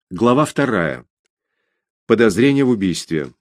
Глава 2. Подозрение в убийстве.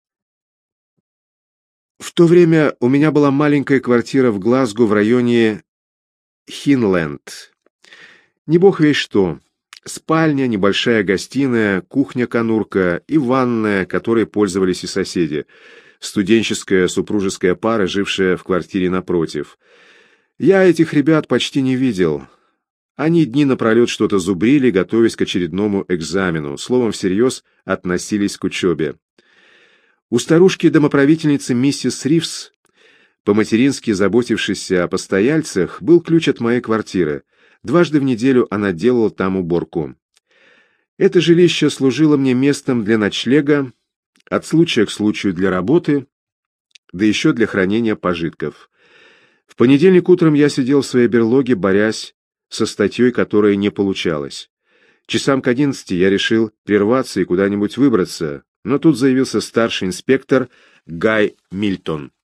В то время у меня была маленькая квартира в Глазго в районе Хинленд. Не бог весть что. Спальня, небольшая гостиная, кухня-конурка и ванная, которой пользовались и соседи. Студенческая супружеская пара, жившая в квартире напротив. Я этих ребят почти не видел. Они дни напролет что-то зубрили, готовясь к очередному экзамену, словом, всерьез относились к учебе. У старушки-домоправительницы миссис Ривз, по-матерински заботившейся о постояльцах, был ключ от моей квартиры. Дважды в неделю она делала там уборку. Это жилище служило мне местом для ночлега, от случая к случаю для работы, да еще для хранения пожитков. В понедельник утром я сидел в своей берлоге, борясь со статьей, которая не получалась. Часам к 11 я решил прерваться и куда-нибудь выбраться, но тут заявился старший инспектор Гай Мильтон.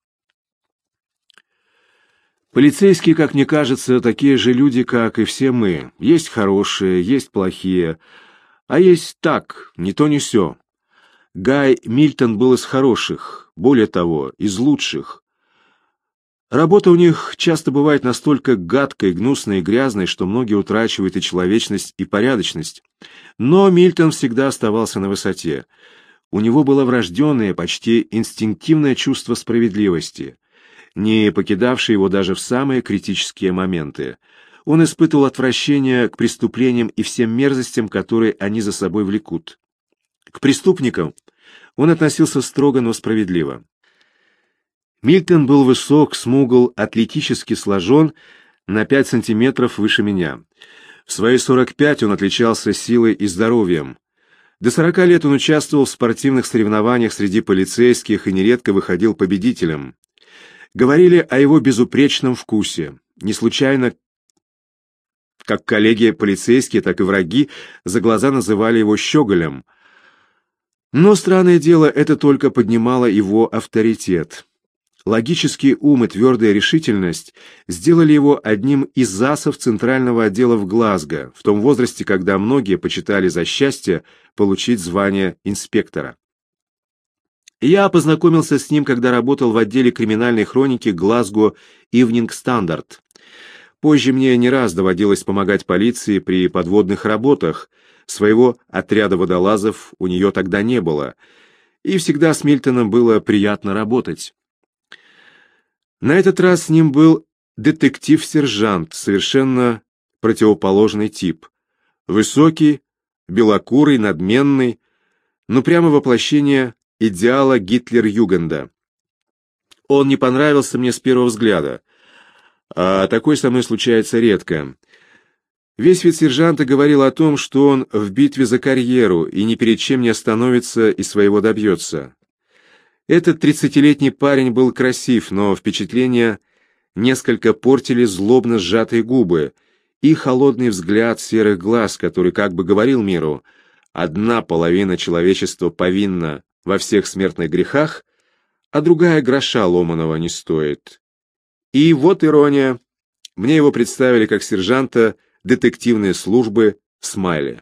Полицейские, как мне кажется, такие же люди, как и все мы. Есть хорошие, есть плохие, а есть так, ни то ни сё. Гай Мильтон был из хороших, более того, из лучших. Работа у них часто бывает настолько гадкой, гнусной и грязной, что многие утрачивают и человечность, и порядочность. Но Мильтон всегда оставался на высоте. У него было врожденное, почти инстинктивное чувство справедливости, не покидавшее его даже в самые критические моменты. Он испытывал отвращение к преступлениям и всем мерзостям, которые они за собой влекут. К преступникам он относился строго, но справедливо. Мильтон был высок, смугл, атлетически сложен, на 5 сантиметров выше меня. В свои 45 он отличался силой и здоровьем. До 40 лет он участвовал в спортивных соревнованиях среди полицейских и нередко выходил победителем. Говорили о его безупречном вкусе. Не случайно, как коллеги полицейские, так и враги за глаза называли его щеголем. Но, странное дело, это только поднимало его авторитет. Логический ум и твердая решительность сделали его одним из асов центрального отдела в Глазго, в том возрасте, когда многие почитали за счастье получить звание инспектора. Я познакомился с ним, когда работал в отделе криминальной хроники Glasgow Evening Standard. Позже мне не раз доводилось помогать полиции при подводных работах. Своего отряда водолазов у нее тогда не было, и всегда с Мильтоном было приятно работать. На этот раз с ним был детектив-сержант, совершенно противоположный тип. Высокий, белокурый, надменный, но прямо воплощение идеала Гитлер-Югенда. Он не понравился мне с первого взгляда, а такой со мной случается редко. Весь вид сержанта говорил о том, что он в битве за карьеру и ни перед чем не остановится и своего добьется. Этот 30-летний парень был красив, но впечатление несколько портили злобно сжатые губы и холодный взгляд серых глаз, который как бы говорил миру: одна половина человечества повинна во всех смертных грехах, а другая гроша ломаного не стоит. И вот ирония. Мне его представили как сержанта детективной службы Смайли.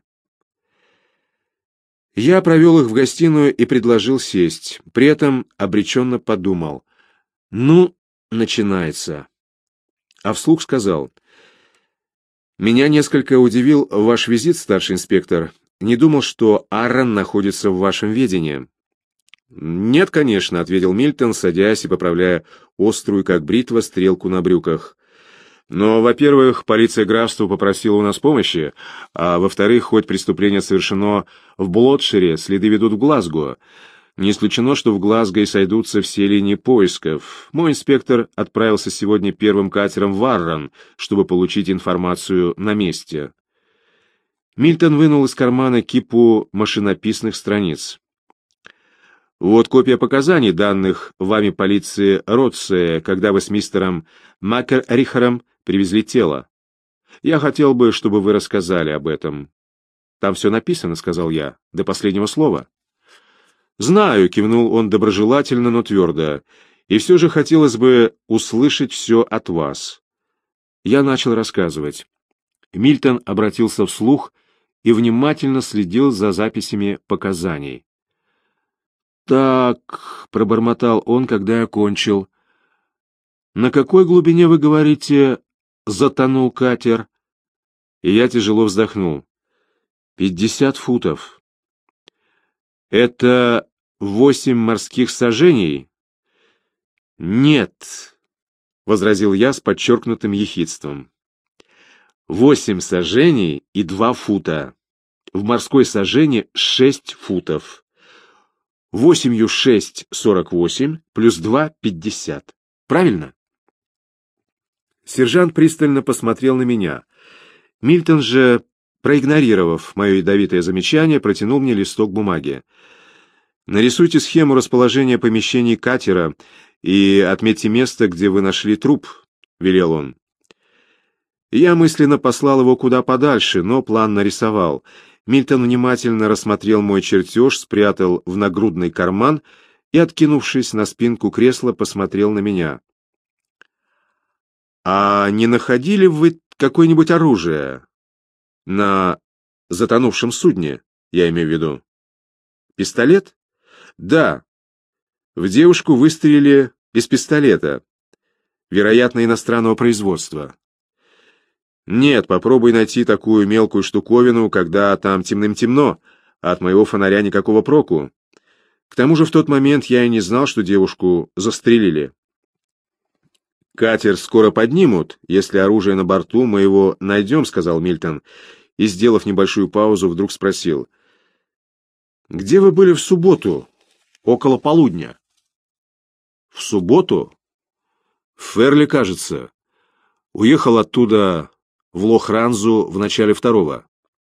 Я провел их в гостиную и предложил сесть. При этом обреченно подумал: ну, начинается. А вслух сказал: меня несколько удивил ваш визит, старший инспектор. Не думал, что Аарон находится в вашем ведении. Нет, конечно, ответил Мильтон, садясь и поправляя острую, как бритва, стрелку на брюках. Но, во-первых, полиция графства попросила у нас помощи, а во-вторых, хоть преступление совершено в Блотшире, следы ведут в Глазго. Не исключено, что в Глазго и сойдутся все линии поисков. Мой инспектор отправился сегодня первым катером в Аррон, чтобы получить информацию на месте. Мильтон вынул из кармана кипу машинописных страниц. Вот копия показаний, данных вами полиции Ротсе, когда вы с мистером Маккер-Рихером привезли тело. Я хотел бы, чтобы вы рассказали об этом. Там все написано, сказал я, до последнего слова. Знаю, кивнул он доброжелательно, но твердо, и все же хотелось бы услышать все от вас. Я начал рассказывать. Мильтон обратился вслух и внимательно следил за записями показаний. «Так», — пробормотал он, когда я кончил. «На какой глубине, вы говорите, затонул катер?» И я тяжело вздохнул. 50 футов. Это 8 морских сажений? Нет, — возразил я с подчеркнутым ехидством. 8 сажений и 2 фута. В морской сажени 6 футов. 8 6 — 48, плюс 2 — 50. Правильно? Сержант пристально посмотрел на меня. Мильтон же, проигнорировав мое ядовитое замечание, протянул мне листок бумаги. «Нарисуйте схему расположения помещений катера и отметьте место, где вы нашли труп», — велел он. Я мысленно послал его куда подальше, но план нарисовал. Мильтон внимательно рассмотрел мой чертеж, спрятал в нагрудный карман и, откинувшись на спинку кресла, посмотрел на меня. «А не находили вы какое-нибудь оружие на затонувшем судне, я имею в виду?» «Пистолет?» «Да. В девушку выстрелили из пистолета, вероятно, иностранного производства». «Нет, попробуй найти такую мелкую штуковину, когда там темным-темно, а от моего фонаря никакого проку. К тому же в тот момент я и не знал, что девушку застрелили». «Катер скоро поднимут, если оружие на борту, мы его найдем», — сказал Мильтон, и, сделав небольшую паузу, вдруг спросил. «Где вы были в субботу, около полудня?» «В субботу?» «В Ферли, кажется. Уехал оттуда в Лох-Ранзу в начале второго».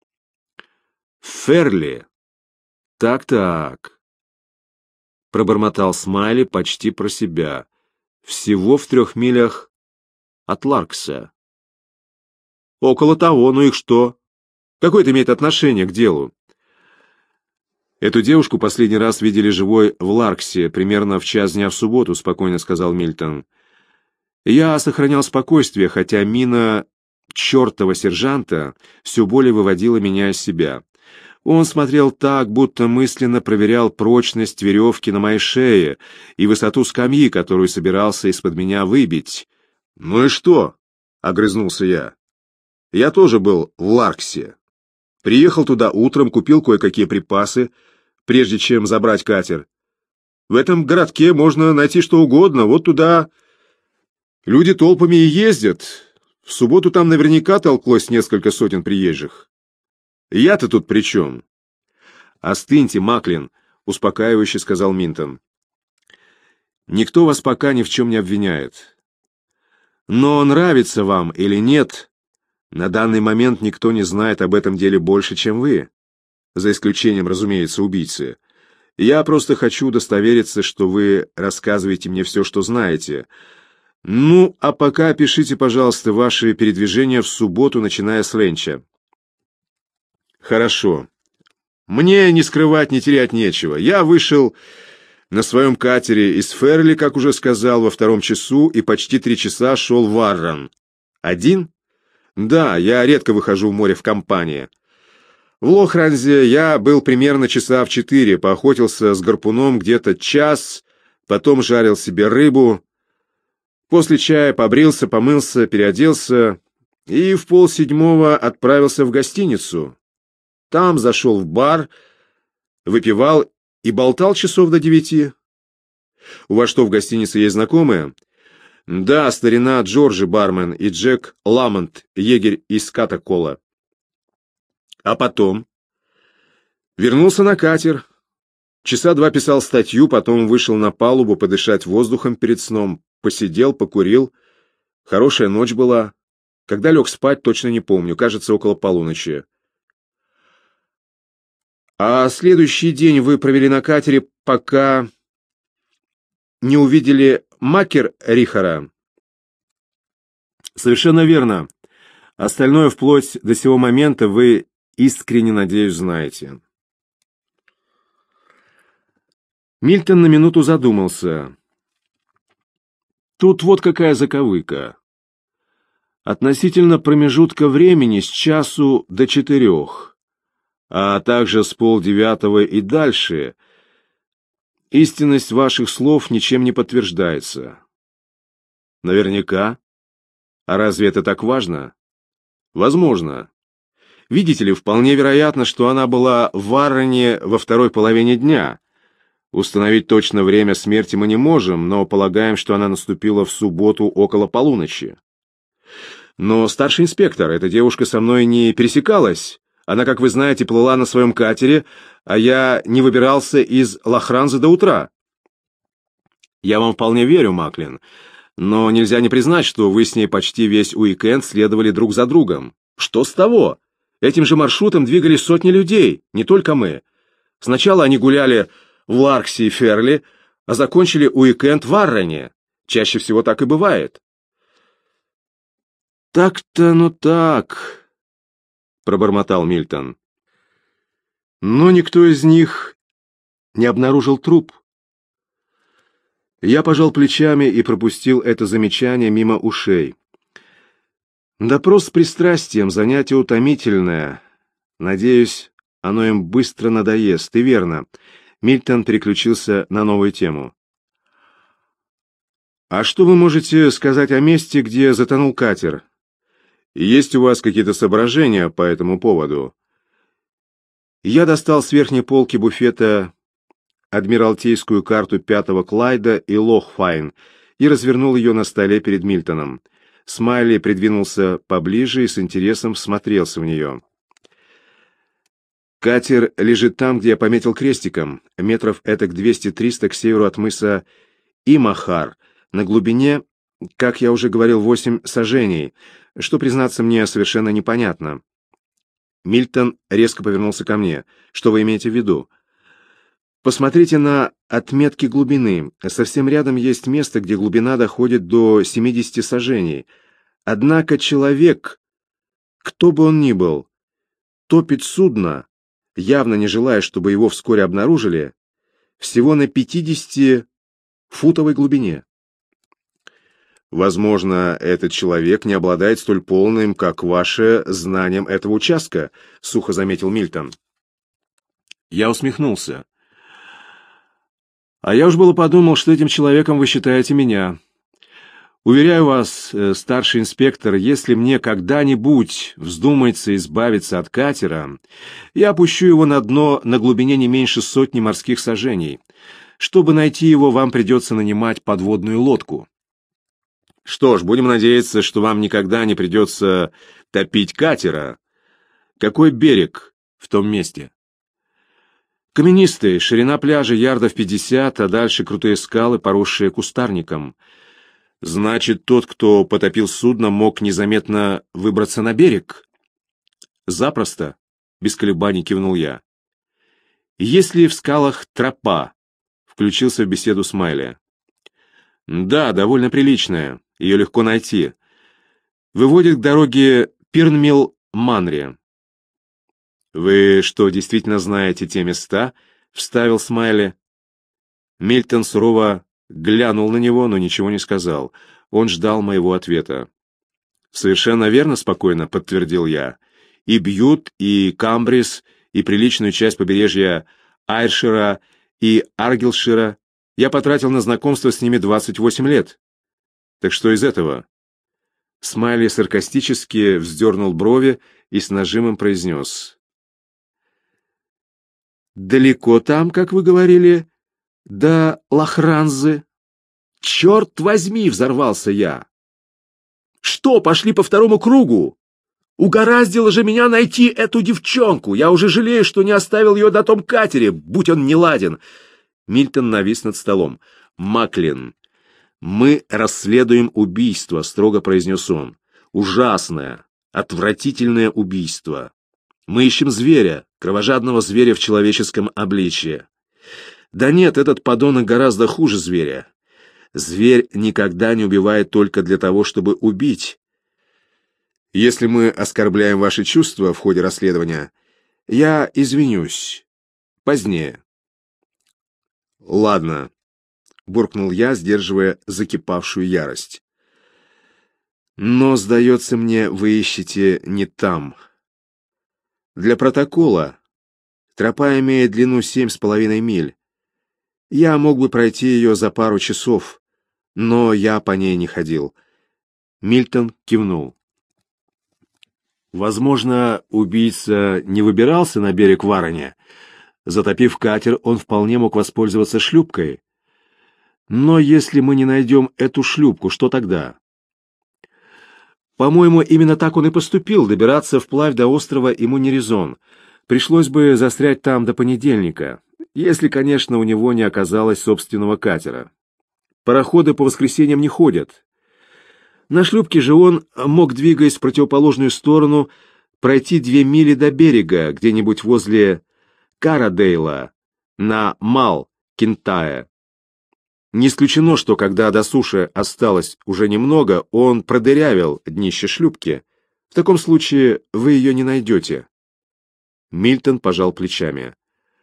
«В Ферли? Так-так», — пробормотал Смайли почти про себя. «Всего в 3 милях от Ларкса». «Около того, ну и что? Какое это имеет отношение к делу?» «Эту девушку последний раз видели живой в Ларксе, примерно в час дня в субботу», — спокойно сказал Мильтон. Я сохранял спокойствие, хотя мина чертова сержанта все более выводила меня из себя. Он смотрел так, будто мысленно проверял прочность веревки на моей шее и высоту скамьи, которую собирался из-под меня выбить. «Ну и что?» — огрызнулся я. «Я тоже был в Ларксе. Приехал туда утром, купил кое-какие припасы, прежде чем забрать катер. В этом городке можно найти что угодно, вот туда люди толпами и ездят. В субботу там наверняка толклось несколько сотен приезжих. Я-то тут при чем?» «Остыньте, Маклин», — успокаивающе сказал Мильтон. «Никто вас пока ни в чем не обвиняет. Но нравится вам или нет, на данный момент никто не знает об этом деле больше, чем вы. За исключением, разумеется, убийцы. Я просто хочу удостовериться, что вы рассказываете мне все, что знаете. Ну, а пока опишите, пожалуйста, ваши передвижения в субботу, начиная с ленча». «Хорошо. Мне ни скрывать, ни терять нечего. Я вышел на своем катере из Ферли, как уже сказал, во 2 часу и почти 3 часа шел в Арран. Один? Да, я редко выхожу в море в компании. В Лох-Ранзе я был примерно часа в 4, поохотился с гарпуном где-то час, потом жарил себе рыбу. После чая побрился, помылся, переоделся и в 6:30 отправился в гостиницу. Там зашел в бар, выпивал и болтал часов до 9. У вас что, в гостинице есть знакомые? Да, старина Джорджи бармен и Джек Ламонт, егерь из Катакола. А потом вернулся на катер. Часа 2 писал статью, потом вышел на палубу подышать воздухом перед сном, посидел, покурил. Хорошая ночь была. Когда лег спать, точно не помню, кажется, около полуночи. А следующий день вы провели на катере, пока не увидели Маккер-Рихара? Совершенно верно. Остальное вплоть до сего момента вы, искренне надеюсь, знаете. Мильтон на минуту задумался. Тут вот какая заковыка. Относительно промежутка времени с часу до 4. а также с 8:30 и дальше, истинность ваших слов ничем не подтверждается. Наверняка. А разве это так важно? Возможно. Видите ли, вполне вероятно, что она была в Варрене во второй половине дня. Установить точно время смерти мы не можем, но полагаем, что она наступила в субботу около полуночи. Но, старший инспектор, эта девушка со мной не пересекалась. Она, как вы знаете, плыла на своем катере, а я не выбирался из Лохранза до утра. Я вам вполне верю, Маклин, но нельзя не признать, что вы с ней почти весь уикенд следовали друг за другом. Что с того? Этим же маршрутом двигались сотни людей, не только мы. Сначала они гуляли в Ларксе и Ферли, а закончили уикенд в Варрене. Чаще всего так и бывает. «Так-то, ну так», — пробормотал Мильтон. «Но никто из них не обнаружил труп». Я пожал плечами и пропустил это замечание мимо ушей. Допрос с пристрастием — занятие утомительное. Надеюсь, оно им быстро надоест. И верно. Мильтон переключился на новую тему. «А что вы можете сказать о месте, где затонул катер? Есть у вас какие-то соображения по этому поводу?» Я достал с верхней полки буфета адмиралтейскую карту 5-го Клайда и Лохфайн и развернул ее на столе перед Мильтоном. Смайли придвинулся поближе и с интересом всмотрелся в нее. «Катер лежит там, где я пометил крестиком, метров этак 200-300 к северу от мыса Имахар, на глубине, как я уже говорил, 8 саженей, что, признаться мне, совершенно непонятно». Мильтон резко повернулся ко мне. «Что вы имеете в виду?» «Посмотрите на отметки глубины. Совсем рядом есть место, где глубина доходит до 70 саженей. Однако человек, кто бы он ни был, топит судно, явно не желая, чтобы его вскоре обнаружили, всего на 50-футовой глубине». «Возможно, этот человек не обладает столь полным, как ваше, знанием этого участка», — сухо заметил Мильтон. Я усмехнулся. «А я уж было подумал, что этим человеком вы считаете меня. Уверяю вас, старший инспектор, если мне когда-нибудь вздумается избавиться от катера, я опущу его на дно на глубине не меньше 100 морских саженей. Чтобы найти его, вам придется нанимать подводную лодку». «Что ж, будем надеяться, что вам никогда не придется топить катера. Какой берег в том месте?» «Каменистый, ширина пляжа ярдов 50, а дальше крутые скалы, поросшие кустарником. Значит, тот, кто потопил судно, мог незаметно выбраться на берег?» «Запросто», — без колебаний кивнул я. «Есть ли в скалах тропа?» — включился в беседу Смайли. «Да, довольно приличная. Ее легко найти. Выводит к дороге Пирнмилл-Манри». «Вы что, действительно знаете те места?» — вставил Смайли. Мильтон сурово глянул на него, но ничего не сказал. Он ждал моего ответа. «Совершенно верно, спокойно», — подтвердил я. «И Бьют, и Камбрис, и приличную часть побережья Айршира и Аргилшира я потратил на знакомство с ними 28 лет. Так что из этого?» Смайли саркастически вздернул брови и с нажимом произнес: «Далеко там, как вы говорили, до Лохранзы?» «Черт возьми!» — взорвался я. «Что, пошли по второму кругу? Угораздило же меня найти эту девчонку! Я уже жалею, что не оставил ее на том катере, будь он неладен!» Мильтон навис над столом. «Маклин, мы расследуем убийство», — строго произнес он. «Ужасное, отвратительное убийство. Мы ищем зверя, кровожадного зверя в человеческом обличье. Да нет, этот подонок гораздо хуже зверя. Зверь никогда не убивает только для того, чтобы убить. Если мы оскорбляем ваши чувства в ходе расследования, я извинюсь. Позднее». «Ладно», — буркнул я, сдерживая закипавшую ярость. «Но, сдается мне, вы ищете не там. Для протокола Тропа имеет длину 7,5 миль. Я мог бы пройти ее за пару часов, но я по ней не ходил. Мильтон кивнул. Возможно, убийца не выбирался на берег Варене. Затопив катер, он вполне мог воспользоваться шлюпкой. Но если мы не найдем эту шлюпку, что тогда? По-моему, именно так он и поступил. Добираться вплавь до острова ему не резон. Пришлось бы застрять там до понедельника, если, конечно, у него не оказалось собственного катера. Пароходы по воскресеньям не ходят. На шлюпке же он мог, двигаясь в противоположную сторону, пройти 2 мили до берега, где-нибудь возле Карадейла, на Мал-Кинтае. Не исключено, что когда до суши осталось уже немного, он продырявил днище шлюпки. В таком случае вы ее не найдете. Мильтон пожал плечами.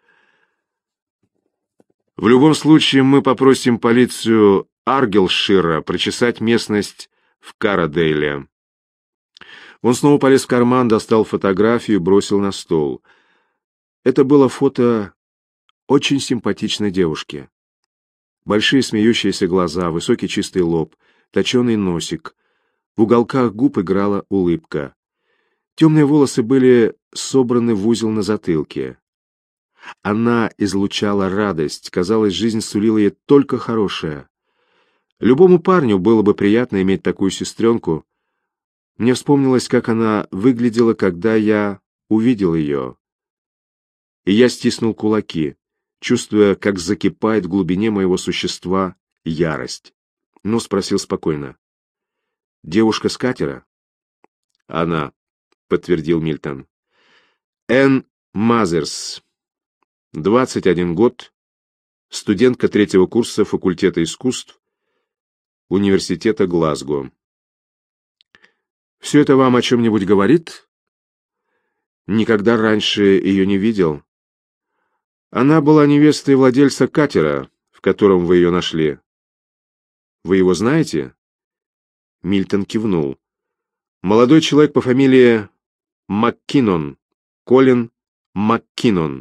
В любом случае мы попросим полицию Аргелшира прочесать местность в Карадейле. Он снова полез в карман, достал фотографию и бросил на стол. Это было фото очень симпатичной девушки. Большие смеющиеся глаза, высокий чистый лоб, точеный носик. В уголках губ играла улыбка. Темные волосы были собраны в узел на затылке. Она излучала радость, казалось, жизнь сулила ей только хорошее. Любому парню было бы приятно иметь такую сестренку. Мне вспомнилось, как она выглядела, когда я увидел ее. И я стиснул кулаки, чувствуя, как закипает в глубине моего существа ярость. Но спросил спокойно. «Девушка с катера?» «Она», — подтвердил Мильтон. «Энн Мазерс, 21 год, студентка 3-го курса факультета искусств университета Глазго». «Все это вам о чем-нибудь говорит?» «Никогда раньше ее не видел. Она была невестой владельца катера, в котором вы ее нашли. Вы его знаете?» Мильтон кивнул. «Молодой человек по фамилии МакКиннон, Колин МакКиннон».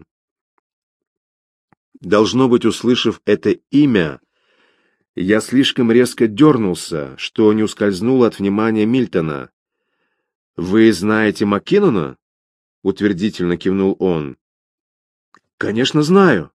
Должно быть, услышав это имя, я слишком резко дернулся, что не ускользнуло от внимания Мильтона. «Вы знаете МакКиннона?» — утвердительно кивнул он. «Конечно, знаю.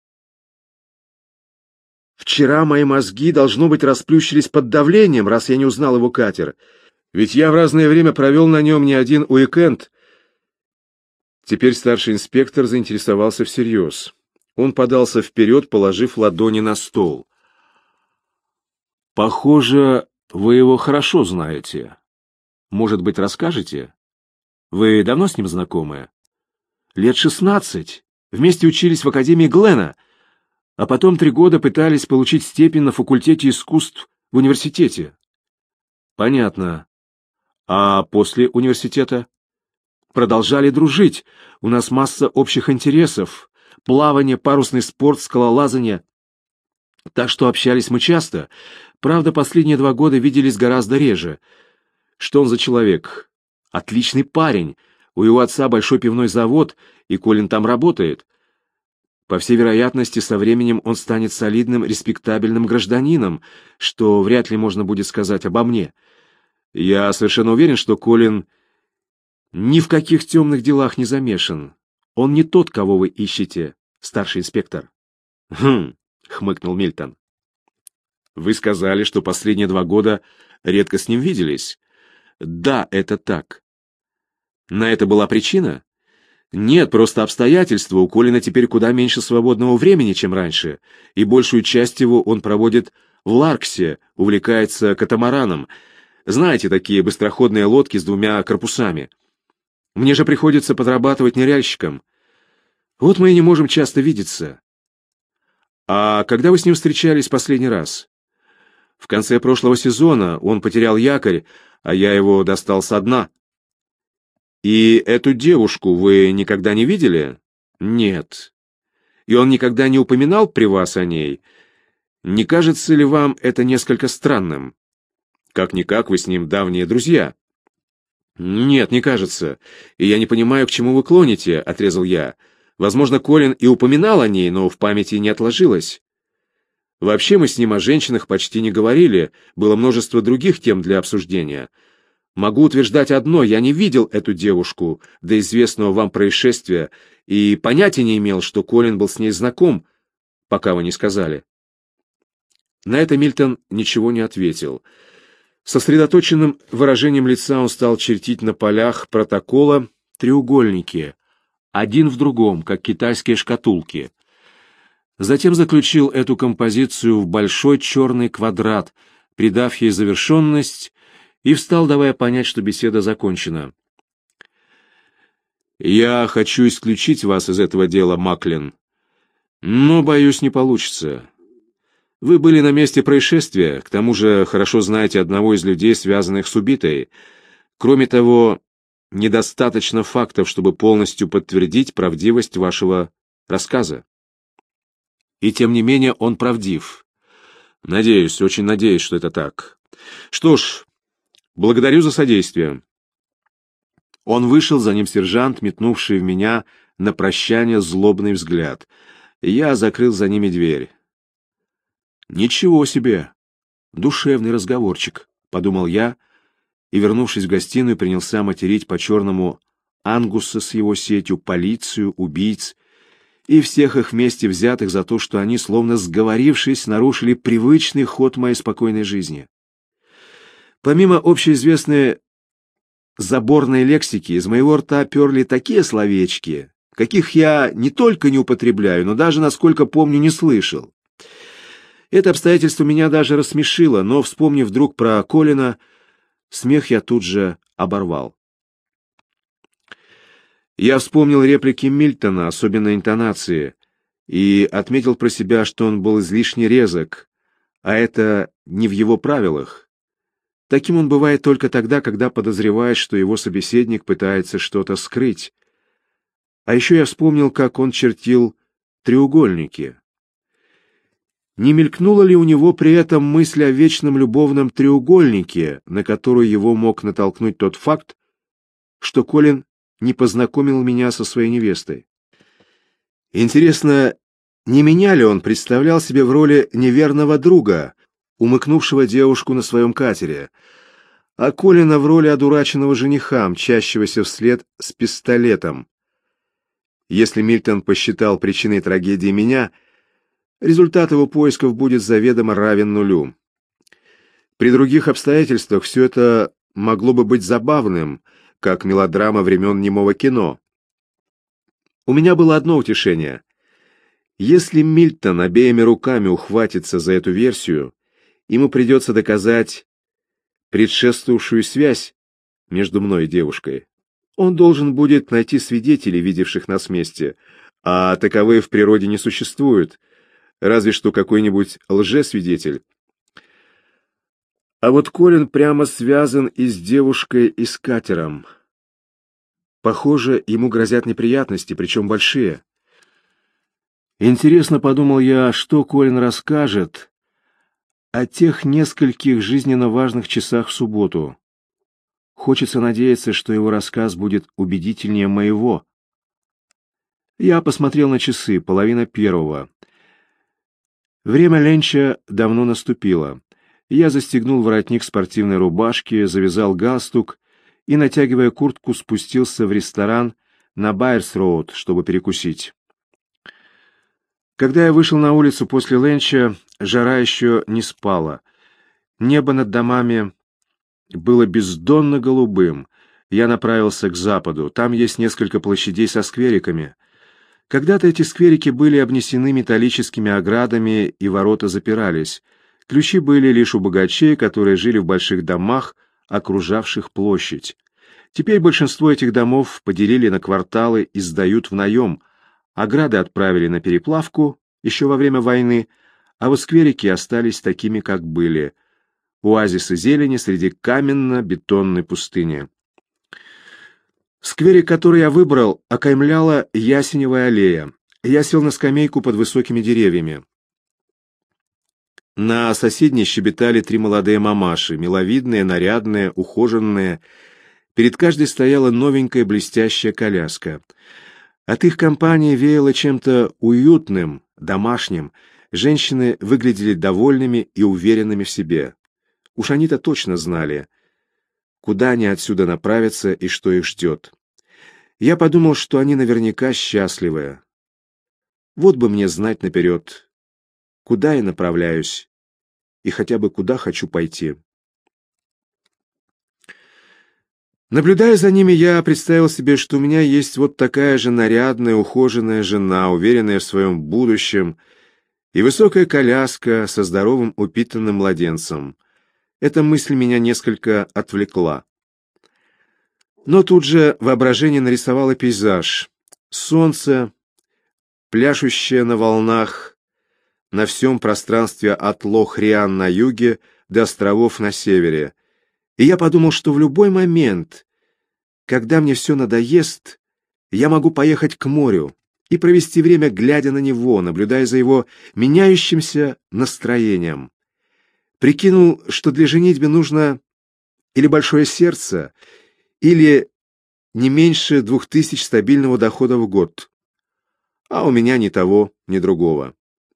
Вчера мои мозги, должно быть, расплющились под давлением, раз я не узнал его катер. Ведь я в разное время провел на нем не один уикенд». Теперь старший инспектор заинтересовался всерьез. Он подался вперед, положив ладони на стол. «Похоже, вы его хорошо знаете. Может быть, расскажете? Вы давно с ним знакомы?» «Лет 16. Вместе учились в Академии Глена, а потом 3 года пытались получить степень на факультете искусств в университете». «Понятно. А после университета?» «Продолжали дружить. У нас масса общих интересов. Плавание, парусный спорт, скалолазание. Так что общались мы часто. Правда, последние 2 года виделись гораздо реже. Что он за человек? Отличный парень. У его отца большой пивной завод, и Колин там работает. По всей вероятности, со временем он станет солидным, респектабельным гражданином, что вряд ли можно будет сказать обо мне. Я совершенно уверен, что Колин ни в каких темных делах не замешан. Он не тот, кого вы ищете, старший инспектор». «Хм», — хмыкнул Мильтон. «Вы сказали, что последние 2 года редко с ним виделись». «Да, это так». «На это была причина?» «Нет, просто обстоятельства. У Колина теперь куда меньше свободного времени, чем раньше, и большую часть его он проводит в Ларксе, увлекается катамараном. Знаете, такие быстроходные лодки с 2 корпусами. Мне же приходится подрабатывать ныряльщиком. Вот мы и не можем часто видеться». «А когда вы с ним встречались последний раз?» «В конце прошлого сезона. Он потерял якорь, а я его достал со дна». «И эту девушку вы никогда не видели?» «Нет». «И он никогда не упоминал при вас о ней? Не кажется ли вам это несколько странным? Как-никак вы с ним давние друзья». «Нет, не кажется. И я не понимаю, к чему вы клоните», — отрезал я. Возможно, Колин и упоминал о ней, но в памяти не отложилось. Вообще мы с ним о женщинах почти не говорили, было множество других тем для обсуждения. Могу утверждать одно: я не видел эту девушку до известного вам происшествия и понятия не имел, что Колин был с ней знаком, пока вы не сказали. На это Мильтон ничего не ответил. Сосредоточенным выражением лица он стал чертить на полях протокола треугольники, один в другом, как китайские шкатулки. Затем заключил эту композицию в большой черный квадрат, придав ей завершенность, и встал, давая понять, что беседа закончена. «Я хочу исключить вас из этого дела, Маклин, но, боюсь, не получится. Вы были на месте происшествия, к тому же хорошо знаете одного из людей, связанных с убитой. Кроме того, недостаточно фактов, чтобы полностью подтвердить правдивость вашего рассказа. И тем не менее он правдив. Надеюсь, очень надеюсь, что это так. Что ж, благодарю за содействие». Он вышел, за ним сержант, метнувший в меня на прощание злобный взгляд. Я закрыл за ними дверь. «Ничего себе! Душевный разговорчик», — подумал я, и, вернувшись в гостиную, принялся материть по-черному Ангуса с его сетью, полицию, убийц и всех их вместе взятых за то, что они, словно сговорившись, нарушили привычный ход моей спокойной жизни. Помимо общеизвестной заборной лексики, из моего рта перли такие словечки, каких я не только не употребляю, но даже, насколько помню, не слышал. Это обстоятельство меня даже рассмешило, но, вспомнив вдруг про Колина, смех я тут же оборвал. Я вспомнил реплики Мильтона, особенно интонации, и отметил про себя, что он был излишне резок, а это не в его правилах. Таким он бывает только тогда, когда подозревает, что его собеседник пытается что-то скрыть. А еще я вспомнил, как он чертил треугольники. Не мелькнула ли у него при этом мысль о вечном любовном треугольнике, на которую его мог натолкнуть тот факт, что Колин не познакомил меня со своей невестой? Интересно, не меня ли он представлял себе в роли неверного друга, умыкнувшего девушку на своем катере, а Колина в роли одураченного жениха, мчащегося вслед с пистолетом? Если Мильтон посчитал причиной трагедии меня, результат его поисков будет заведомо равен нулю. При других обстоятельствах все это могло бы быть забавным, как мелодрама времен немого кино. У меня было одно утешение. Если Мильтон обеими руками ухватится за эту версию, ему придется доказать предшествовавшую связь между мной и девушкой. Он должен будет найти свидетелей, видевших нас вместе, а таковые в природе не существуют, разве что какой-нибудь лжесвидетель. А вот Колин прямо связан и с девушкой, и с катером. Похоже, ему грозят неприятности, причем большие. Интересно, подумал я, что Колин расскажет о тех нескольких жизненно важных часах в субботу. Хочется надеяться, что его рассказ будет убедительнее моего. Я посмотрел на часы, 1:30. Время ленча давно наступило. Я застегнул воротник спортивной рубашки, завязал галстук и, натягивая куртку, спустился в ресторан на Байерс-роуд, чтобы перекусить. Когда я вышел на улицу после ленча, жара еще не спала. Небо над домами было бездонно голубым. Я направился к западу. Там есть несколько площадей со сквериками. Когда-то эти скверики были обнесены металлическими оградами, и ворота запирались. Ключи были лишь у богачей, которые жили в больших домах, окружавших площадь. Теперь большинство этих домов поделили на кварталы и сдают в наем. Ограды отправили на переплавку еще во время войны, а вот скверики остались такими, как были. Оазисы зелени среди каменно-бетонной пустыни. Скверик, который я выбрал, окаймляла ясеневая аллея. Я сел на скамейку под высокими деревьями. На соседней щебетали 3 молодые мамаши, миловидные, нарядные, ухоженные. Перед каждой стояла новенькая блестящая коляска. От их компании веяло чем-то уютным, домашним. Женщины выглядели довольными и уверенными в себе. Уж они-то точно знали, куда они отсюда направятся и что их ждет. Я подумал, что они наверняка счастливы. Вот бы мне знать наперед, куда я направляюсь и хотя бы куда хочу пойти. Наблюдая за ними, я представил себе, что у меня есть вот такая же нарядная, ухоженная жена, уверенная в своем будущем, и высокая коляска со здоровым упитанным младенцем. Эта мысль меня несколько отвлекла. Но тут же воображение нарисовало пейзаж. Солнце, пляшущее на волнах на всем пространстве от Лох-Риан на юге до островов на севере. И я подумал, что в любой момент, когда мне все надоест, я могу поехать к морю и провести время, глядя на него, наблюдая за его меняющимся настроением. Прикинул, что для женитьбы нужно или большое сердце, или не меньше 2000 стабильного дохода в год. А у меня ни того, ни другого.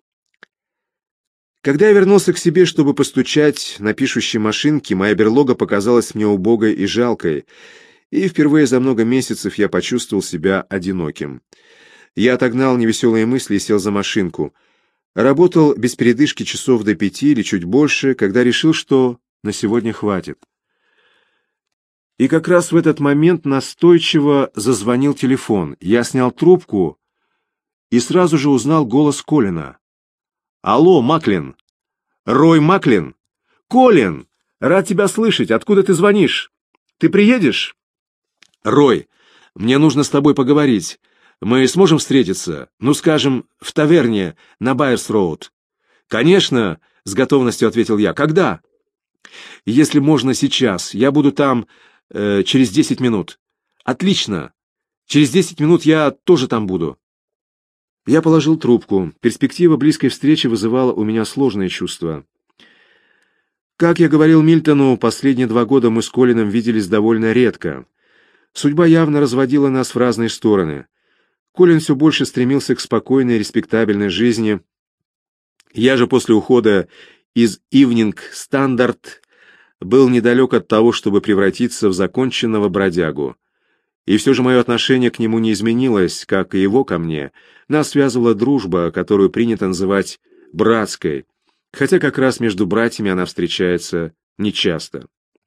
Когда я вернулся к себе, чтобы постучать на пишущей машинке, моя берлога показалась мне убогой и жалкой, и впервые за много месяцев я почувствовал себя одиноким. Я отогнал невеселые мысли и сел за машинку. Работал без передышки часов до 5 или чуть больше, когда решил, что на сегодня хватит. И как раз в этот момент настойчиво зазвонил телефон. Я снял трубку и сразу же узнал голос Колина. «Алло, Маклин! Рой Маклин! Колин! Рад тебя слышать! Откуда ты звонишь? Ты приедешь?» «Рой, мне нужно с тобой поговорить. Мы сможем встретиться? Ну, скажем, в таверне на Байерс-Роуд?» «Конечно!» — с готовностью ответил я. «Когда?» «Если можно, сейчас. Я буду там через 10 минут». «Отлично! Через 10 минут я тоже там буду». Я положил трубку. Перспектива близкой встречи вызывала у меня сложные чувства. Как я говорил Мильтону, последние 2 года мы с Колином виделись довольно редко. Судьба явно разводила нас в разные стороны. Колин все больше стремился к спокойной, респектабельной жизни. Я же после ухода из Evening Standard был недалек от того, чтобы превратиться в законченного бродягу. И все же мое отношение к нему не изменилось, как и его ко мне. Нас связывала дружба, которую принято называть братской, хотя как раз между братьями она встречается нечасто.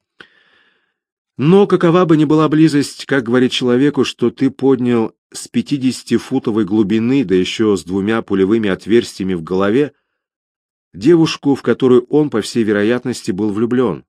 Но какова бы ни была близость, как говорить человеку, что ты поднял с 50-футовой глубины, да еще с 2 пулевыми отверстиями в голове, девушку, в которую он, по всей вероятности, был влюблен?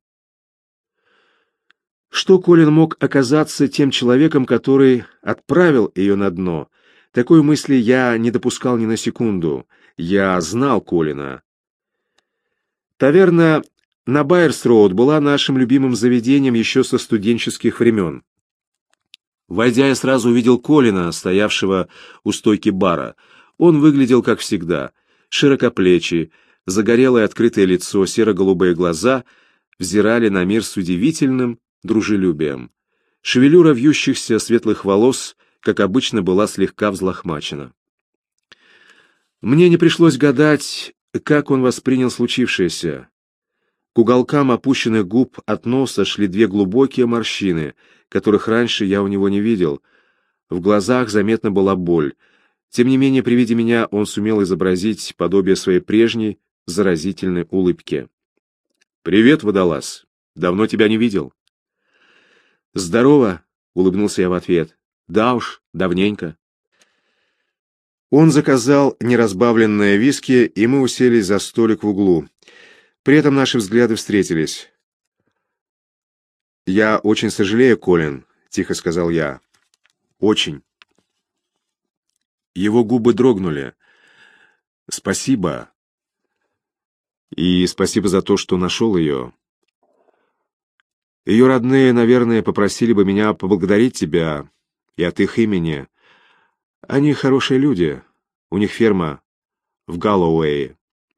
Что Колин мог оказаться тем человеком, который отправил ее на дно? Такой мысли я не допускал ни на секунду. Я знал Колина. Таверна на Байерс-Роуд была нашим любимым заведением еще со студенческих времен. Войдя, я сразу увидел Колина, стоявшего у стойки бара. Он выглядел как всегда. Широкоплечий, загорелое открытое лицо, серо-голубые глаза взирали на мир с удивительным дружелюбием. Шевелюра вьющихся светлых волос, как обычно, была слегка взлохмачена. Мне не пришлось гадать, как он воспринял случившееся. К уголкам опущенных губ от носа шли 2 глубокие морщины, которых раньше я у него не видел. В глазах заметна была боль. Тем не менее, при виде меня он сумел изобразить подобие своей прежней заразительной улыбки. «Привет, водолаз. Давно тебя не видел». «Здорово», — улыбнулся я в ответ. «Да уж, давненько». Он заказал неразбавленное виски, и мы уселись за столик в углу. При этом наши взгляды встретились. «Я очень сожалею, Колин», — тихо сказал я. «Очень». Его губы дрогнули. «Спасибо. И спасибо за то, что нашел ее. Ее родные, наверное, попросили бы меня поблагодарить тебя и от их имени. Они хорошие люди. У них ферма в Галлоуэе.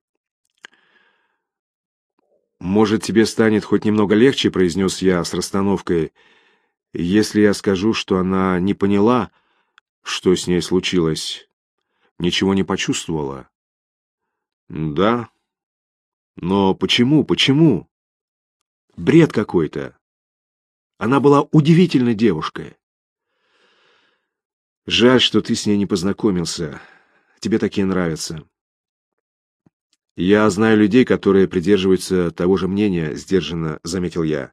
«Может, тебе станет хоть немного легче», — произнес я с расстановкой, «если я скажу, что она не поняла, Что с ней случилось? Ничего не почувствовала? Да. Но почему? Бред какой-то. Она была удивительной девушкой. Жаль, что ты с ней не познакомился. Тебе такие нравятся. Я знаю людей, которые придерживаются того же мнения, сдержанно заметил я.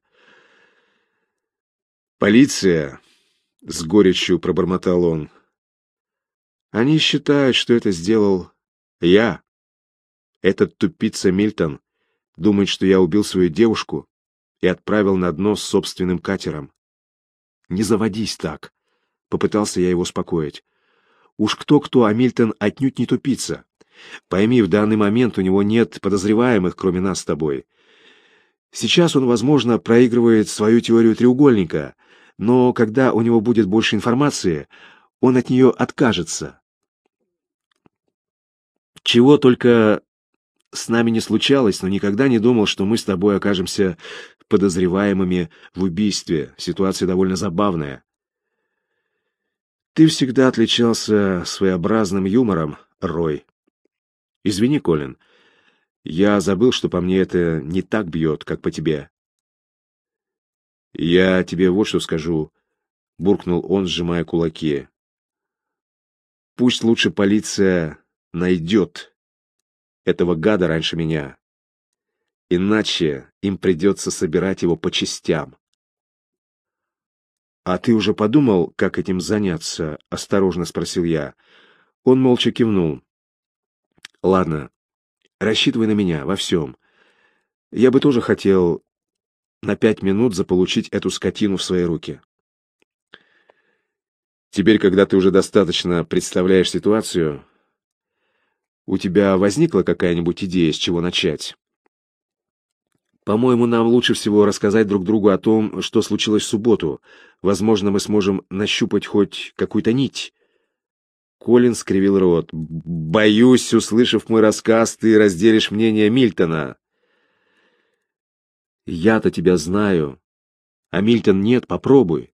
Полиция, с горечью пробормотал он. Они считают, что это сделал я. Этот тупица Мильтон думает, что я убил свою девушку и отправил на дно с собственным катером. Не заводись так, попытался я его успокоить. Уж кто-кто, а Мильтон отнюдь не тупица. Пойми, в данный момент у него нет подозреваемых, кроме нас с тобой. Сейчас он, возможно, проигрывает свою теорию треугольника, но когда у него будет больше информации, он от нее откажется. Чего только с нами не случалось, но никогда не думал, что мы с тобой окажемся подозреваемыми в убийстве. Ситуация довольно забавная. Ты всегда отличался своеобразным юмором, Рой. Извини, Колин, я забыл, что по мне это не так бьет, как по тебе. Я тебе вот что скажу, буркнул он, сжимая кулаки. Пусть лучше полиция найдет этого гада раньше меня. Иначе им придется собирать его по частям. «А ты уже подумал, как этим заняться?» — осторожно спросил я. Он молча кивнул. «Ладно, рассчитывай на меня во всем. Я бы тоже хотел на 5 минут заполучить эту скотину в свои руки». «Теперь, когда ты уже достаточно представляешь ситуацию, у тебя возникла какая-нибудь идея, с чего начать?» «По-моему, нам лучше всего рассказать друг другу о том, что случилось в субботу. Возможно, мы сможем нащупать хоть какую-то нить». Колин скривил рот. «Боюсь, услышав мой рассказ, ты разделишь мнение Мильтона». «Я-то тебя знаю, а Мильтон нет, попробуй».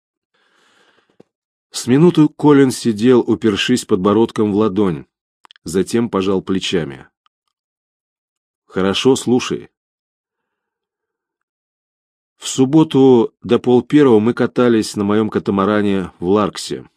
С минуту Колин сидел, упершись подбородком в ладонь, затем пожал плечами. «Хорошо, слушай. В субботу до 12:30 мы катались на моем катамаране в Ларксе.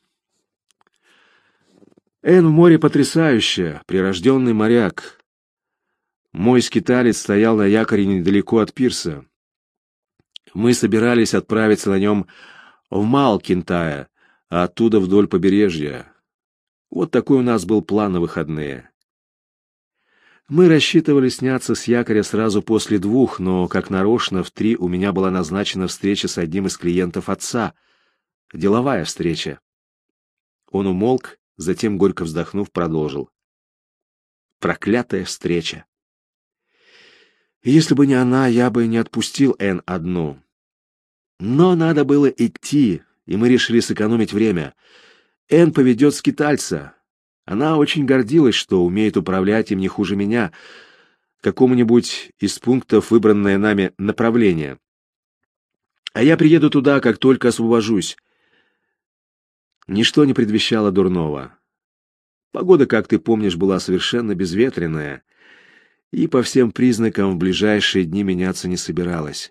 Энн в море потрясающая, прирожденный моряк. Мой скиталец стоял на якоре недалеко от пирса. Мы собирались отправиться на нем в Малкинтая, а оттуда вдоль побережья. Вот такой у нас был план на выходные. Мы рассчитывали сняться с якоря сразу после 2, но, как нарочно, в 3 у меня была назначена встреча с одним из клиентов отца. Деловая встреча. Он умолк, затем, горько вздохнув, продолжил. Проклятая встреча. Если бы не она, я бы не отпустил Энн одну. Но надо было идти, и мы решили сэкономить время. Энн поведет скитальца. Она очень гордилась, что умеет управлять им не хуже меня, какому-нибудь из пунктов выбранное нами направление. А я приеду туда, как только освобожусь. Ничто не предвещало дурного. Погода, как ты помнишь, была совершенно безветренная, и по всем признакам в ближайшие дни меняться не собиралась.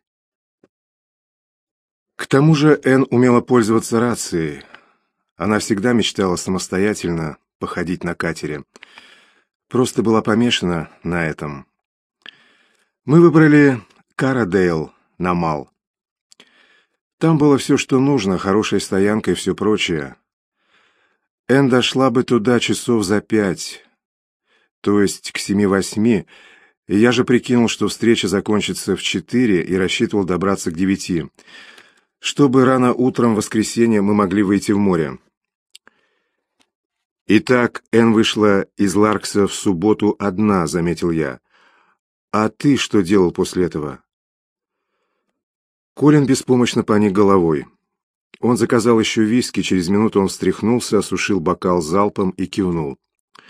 К тому же Энн умела пользоваться рацией. Она всегда мечтала самостоятельно походить на катере. Просто была помешана на этом. Мы выбрали Карадейл на Мал. Там было все, что нужно, хорошая стоянка и все прочее. Энн дошла бы туда часов за 5, то есть к 7-8, и я же прикинул, что встреча закончится в 4 и рассчитывал добраться к 9, чтобы рано утром в воскресенье мы могли выйти в море. «Итак, Энн вышла из Ларкса в субботу одна», — заметил я. «А ты что делал после этого?» Колин беспомощно поник головой. Он заказал еще виски, через минуту он встряхнулся, осушил бокал залпом и кивнул.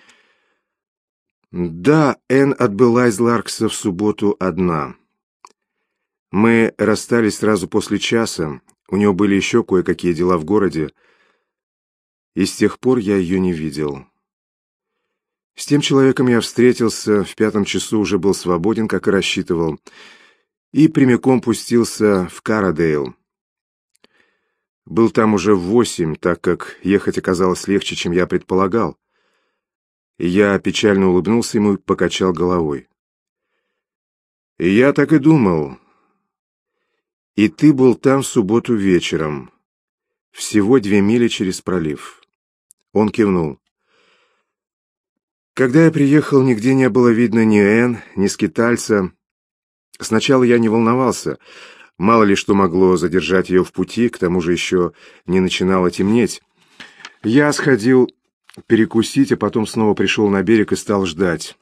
«Да, Энн отбыла из Ларкса в субботу одна. Мы расстались сразу после часа, у нее были еще кое-какие дела в городе. и с тех пор я ее не видел. С тем человеком я встретился, в 5 часу уже был свободен, как и рассчитывал, и прямиком пустился в Карадейл. Был там уже в 8, так как ехать оказалось легче, чем я предполагал. И я печально улыбнулся ему и покачал головой. И я так и думал. И ты был там в субботу вечером, всего 2 мили через пролив. Он кивнул. Когда я приехал, нигде не было видно ни Энн, ни скитальца. Сначала я не волновался. Мало ли что могло задержать ее в пути, к тому же еще не начинало темнеть. Я сходил перекусить, а потом снова пришел на берег и стал ждать.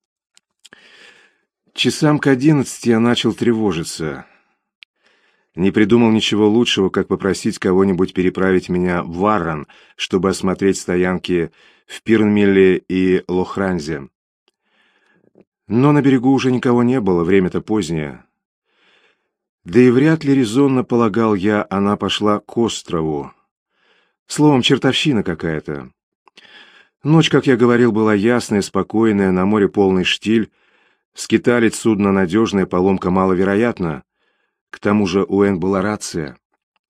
Часам к 11 я начал тревожиться. Не придумал ничего лучшего, как попросить кого-нибудь переправить меня в Варран, чтобы осмотреть стоянки в Пирнмилле и Лохранзе. Но на берегу уже никого не было, время-то позднее. Да и вряд ли резонно, полагал я, она пошла к острову. Словом, чертовщина какая-то. Ночь, как я говорил, была ясная, спокойная, на море полный штиль. Скиталец судно надежное, поломка маловероятна. К тому же у Энн была рация.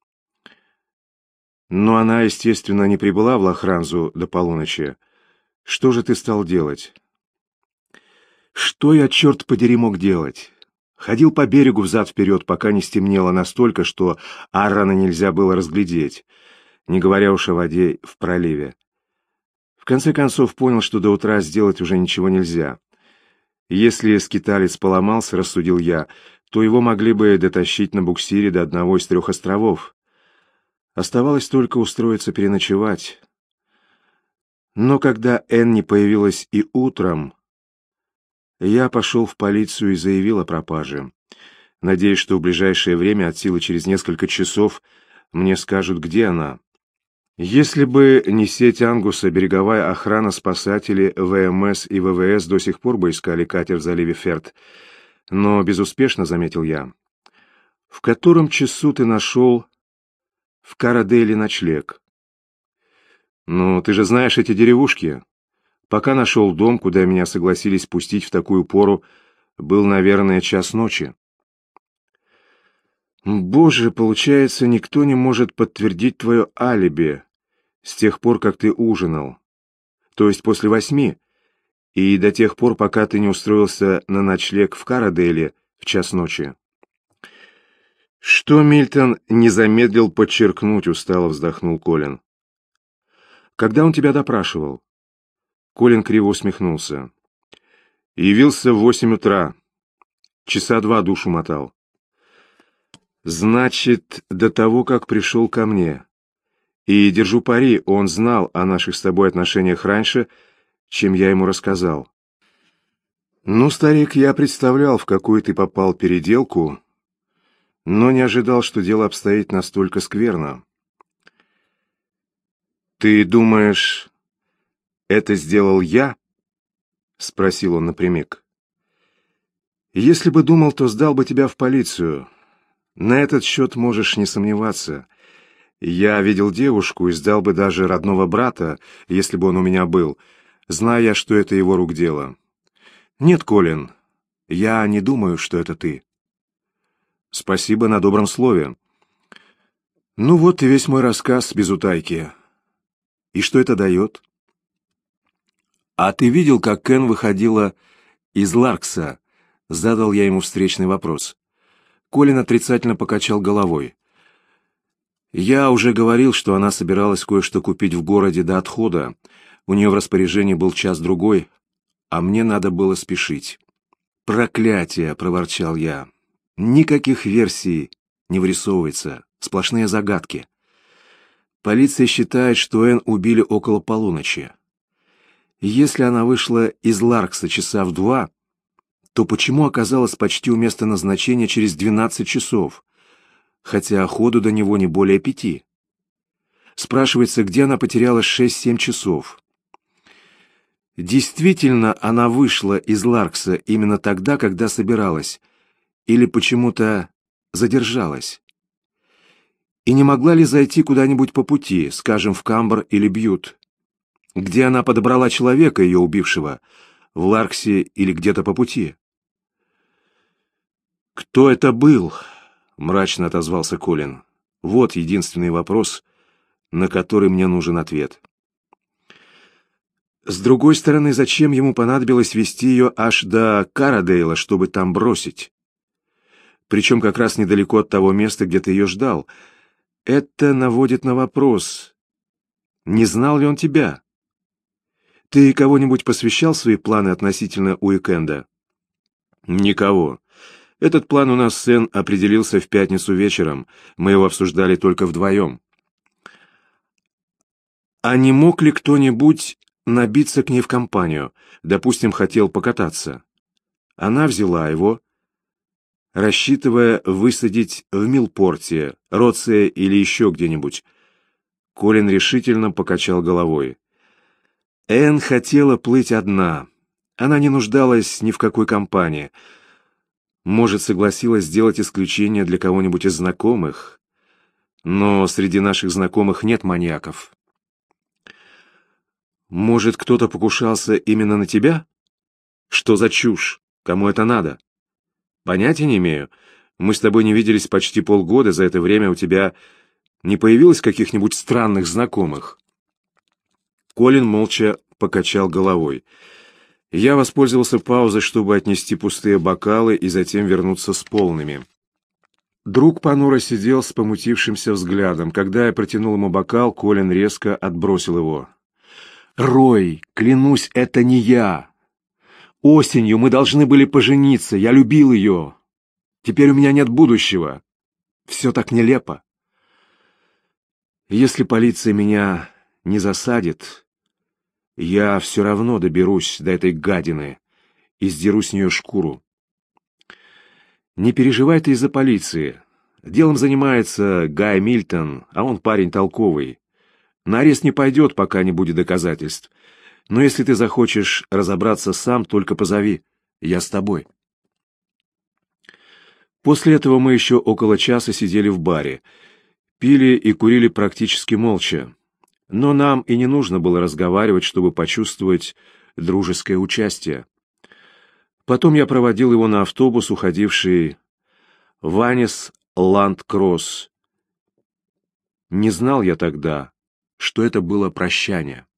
Но она, естественно, не прибыла в Лохранзу до полуночи. Что же ты стал делать? Что я, черт подери, мог делать? Ходил по берегу взад-вперед, пока не стемнело настолько, что Аррана нельзя было разглядеть, не говоря уж о воде в проливе. В конце концов понял, что до утра сделать уже ничего нельзя. Если скиталец поломался, рассудил я, то его могли бы дотащить на буксире до одного из 3 островов. Оставалось только устроиться переночевать. Но когда Энн не появилась и утром, я пошел в полицию и заявил о пропаже. Надеюсь, что в ближайшее время, от силы через несколько часов, мне скажут, где она. Если бы не сеть Ангуса, береговая охрана, спасатели, ВМС и ВВС до сих пор бы искали катер в заливе Ферт. Но безуспешно, заметил я. В котором часу ты нашел в Карадейле ночлег? Ну, ты же знаешь эти деревушки. Пока нашел дом, куда меня согласились пустить в такую пору, был, наверное, 1:00 ночи. Боже, получается, никто не может подтвердить твое алиби с тех пор, как ты ужинал. То есть после 8, и до тех пор, пока ты не устроился на ночлег в Карадейле в 1:00 ночи. Что Мильтон не замедлил подчеркнуть, устало вздохнул Колин. Когда он тебя допрашивал? Колин криво усмехнулся. Явился в 8 утра. 2 часа душу мотал. Значит, до того, как пришел ко мне. И, держу пари, он знал о наших с тобой отношениях раньше, чем я ему рассказал. Ну, старик, я представлял, в какую ты попал переделку, но не ожидал, что дело обстоит настолько скверно. Ты думаешь, это сделал я? Спросил он напрямик. Если бы думал, то сдал бы тебя в полицию. На этот счет можешь не сомневаться. Я видел девушку и сдал бы даже родного брата, если бы он у меня был, зная, что это его рук дело. Нет, Колин, я не думаю, что это ты. Спасибо на добром слове. Ну вот и весь мой рассказ без утайки. И что это дает? А ты видел, как Кен выходила из Ларкса? Задал я ему встречный вопрос. Колин отрицательно покачал головой. Я уже говорил, что она собиралась кое-что купить в городе до отхода. У нее в распоряжении был час-другой, а мне надо было спешить. «Проклятие!» — проворчал я. «Никаких версий не вырисовывается, сплошные загадки. Полиция считает, что Энн убили около полуночи. Если она вышла из Ларкса часа в 2, то почему оказалась почти у места назначения через 12 часов, хотя ходу до него не более 5? Спрашивается, где она потеряла 6-7 часов. Действительно, она вышла из Ларкса именно тогда, когда собиралась, или почему-то задержалась? И не могла ли зайти куда-нибудь по пути, скажем, в Камбр или Бьют? Где она подобрала человека, ее убившего? В Ларксе или где-то по пути? «Кто это был?» — мрачно отозвался Колин. «Вот единственный вопрос, на который мне нужен ответ». С другой стороны, зачем ему понадобилось везти ее аж до Карадейла, чтобы там бросить? Причем как раз недалеко от того места, где ты ее ждал. Это наводит на вопрос. Не знал ли он тебя? Ты кого-нибудь посвящал свои планы относительно уикенда? Никого. Этот план у нас с Энн определился в пятницу вечером. Мы его обсуждали только вдвоем. А не мог ли кто-нибудь набиться к ней в компанию? Допустим, хотел покататься. Она взяла его, рассчитывая высадить в Милпорте, Роце или еще где-нибудь. Колин решительно покачал головой. Энн хотела плыть одна. Она не нуждалась ни в какой компании. Может, согласилась сделать исключение для кого-нибудь из знакомых. Но среди наших знакомых нет маньяков. Может, кто-то покушался именно на тебя? Что за чушь? Кому это надо? Понятия не имею. Мы с тобой не виделись почти полгода. За это время у тебя не появилось каких-нибудь странных знакомых? Колин молча покачал головой. Я воспользовался паузой, чтобы отнести пустые бокалы и затем вернуться с полными. Друг понуро сидел с помутившимся взглядом. Когда я протянул ему бокал, Колин резко отбросил его. «Рой, клянусь, это не я. Осенью мы должны были пожениться, я любил ее. Теперь у меня нет будущего. Все так нелепо. Если полиция меня не засадит, я все равно доберусь до этой гадины и сдеру с нее шкуру. Не переживай ты из-за полиции. Делом занимается Гай Мильтон, а он парень толковый. На арест не пойдет, пока не будет доказательств. Но если ты захочешь разобраться сам, только позови. Я с тобой». После этого мы еще около часа сидели в баре. Пили и курили практически молча. Но нам и не нужно было разговаривать, чтобы почувствовать дружеское участие. Потом я проводил его на автобус, уходивший в Аннис-Ланд-Кросс. Не знал я тогда, что это было прощание.